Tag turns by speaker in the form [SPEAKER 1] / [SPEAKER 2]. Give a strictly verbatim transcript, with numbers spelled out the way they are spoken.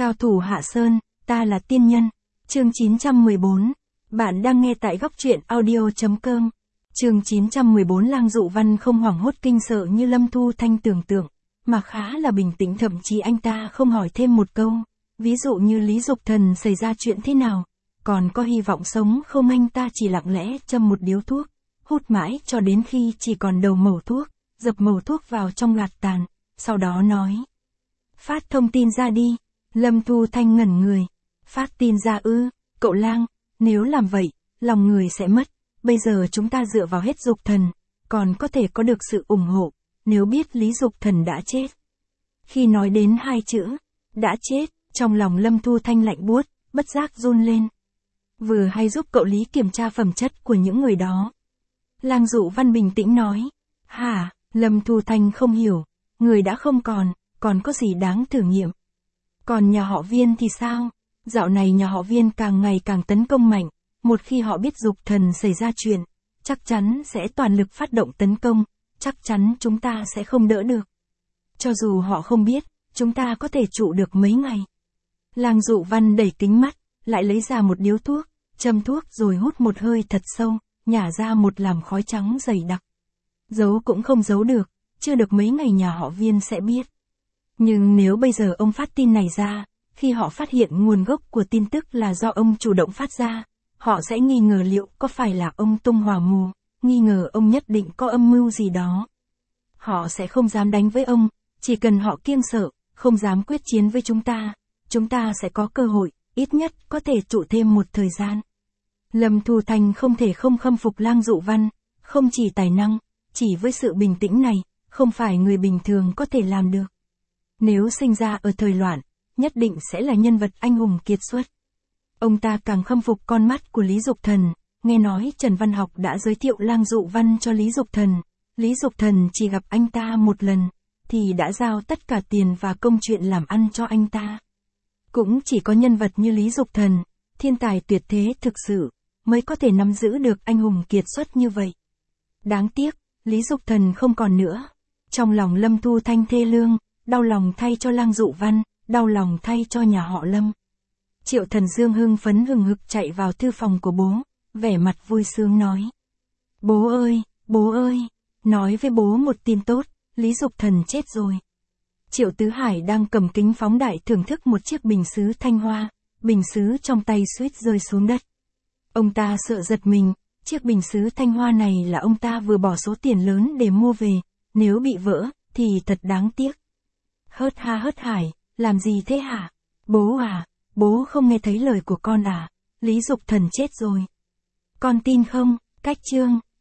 [SPEAKER 1] Cao thủ Hạ Sơn, ta là tiên nhân. Chương chín trăm mười bốn. Bạn đang nghe tại góc truyện audio chấm com. Chương chín trăm mười bốn. Lang Dụ Văn không hoảng hốt kinh sợ như Lâm Thu Thanh tưởng tượng, mà khá là bình tĩnh, thậm chí anh ta không hỏi thêm một câu. Ví dụ như Lý Dục Thần xảy ra chuyện thế nào, còn có hy vọng sống không, anh ta chỉ lặng lẽ châm một điếu thuốc, hút mãi cho đến khi chỉ còn đầu mẩu thuốc, dập mẩu thuốc vào trong gạt tàn, sau đó nói: phát thông tin ra đi. Lâm Thu Thanh ngẩn người. Phát tin ra ư? Cậu Lang, nếu làm vậy, lòng người sẽ mất. Bây giờ chúng ta dựa vào hết Dục Thần, còn có thể có được sự ủng hộ, nếu biết Lý Dục Thần đã chết. Khi nói đến hai chữ, đã chết, trong lòng Lâm Thu Thanh lạnh buốt, bất giác run lên. Vừa hay giúp cậu Lý kiểm tra phẩm chất của những người đó. Lang Dụ Văn bình tĩnh nói. Hả? Lâm Thu Thanh không hiểu, người đã không còn, còn có gì đáng thử nghiệm. Còn nhà họ Viên thì sao? Dạo này nhà họ Viên càng ngày càng tấn công mạnh, một khi họ biết Dục Thần xảy ra chuyện, chắc chắn sẽ toàn lực phát động tấn công, chắc chắn chúng ta sẽ không đỡ được. Cho dù họ không biết, chúng ta có thể trụ được mấy ngày. Lang Dụ Văn đẩy kính mắt, lại lấy ra một điếu thuốc, châm thuốc rồi hút một hơi thật sâu, nhả ra một làn khói trắng dày đặc. Giấu cũng không giấu được, chưa được mấy ngày nhà họ Viên sẽ biết. Nhưng nếu bây giờ ông phát tin này ra, khi họ phát hiện nguồn gốc của tin tức là do ông chủ động phát ra, họ sẽ nghi ngờ liệu có phải là ông tung hỏa mù, nghi ngờ ông nhất định có âm mưu gì đó. Họ sẽ không dám đánh với ông, chỉ cần họ kiêng sợ, không dám quyết chiến với chúng ta, chúng ta sẽ có cơ hội, ít nhất có thể trụ thêm một thời gian. Lâm Thu Thanh không thể không khâm phục Lang Dụ Văn, không chỉ tài năng, chỉ với sự bình tĩnh này, không phải người bình thường có thể làm được. Nếu sinh ra ở thời loạn, nhất định sẽ là nhân vật anh hùng kiệt xuất. Ông ta càng khâm phục con mắt của Lý Dục Thần, nghe nói Trần Văn Học đã giới thiệu Lang Dụ Văn cho Lý Dục Thần. Lý Dục Thần chỉ gặp anh ta một lần, thì đã giao tất cả tiền và công chuyện làm ăn cho anh ta. Cũng chỉ có nhân vật như Lý Dục Thần, thiên tài tuyệt thế thực sự, mới có thể nắm giữ được anh hùng kiệt xuất như vậy. Đáng tiếc, Lý Dục Thần không còn nữa. Trong lòng Lâm Thu Thanh thê lương, đau lòng thay cho Lang Dụ Văn, đau lòng thay cho nhà họ Lâm. Triệu Thần Dương hưng phấn hừng hực chạy vào thư phòng của bố, vẻ mặt vui sướng nói: bố ơi, bố ơi, nói với bố một tin tốt, Lý Dục Thần chết rồi. Triệu Tứ Hải đang cầm kính phóng đại thưởng thức một chiếc bình sứ thanh hoa, bình sứ trong tay suýt rơi xuống đất. Ông ta sợ giật mình, chiếc bình sứ thanh hoa này là ông ta vừa bỏ số tiền lớn để mua về, nếu bị vỡ, thì thật đáng tiếc. Hớt ha Hớt Hải, làm gì thế hả? Bố à, bố không nghe thấy lời của con à? Lý Dục Thần chết rồi. Con tin không? Cách chương.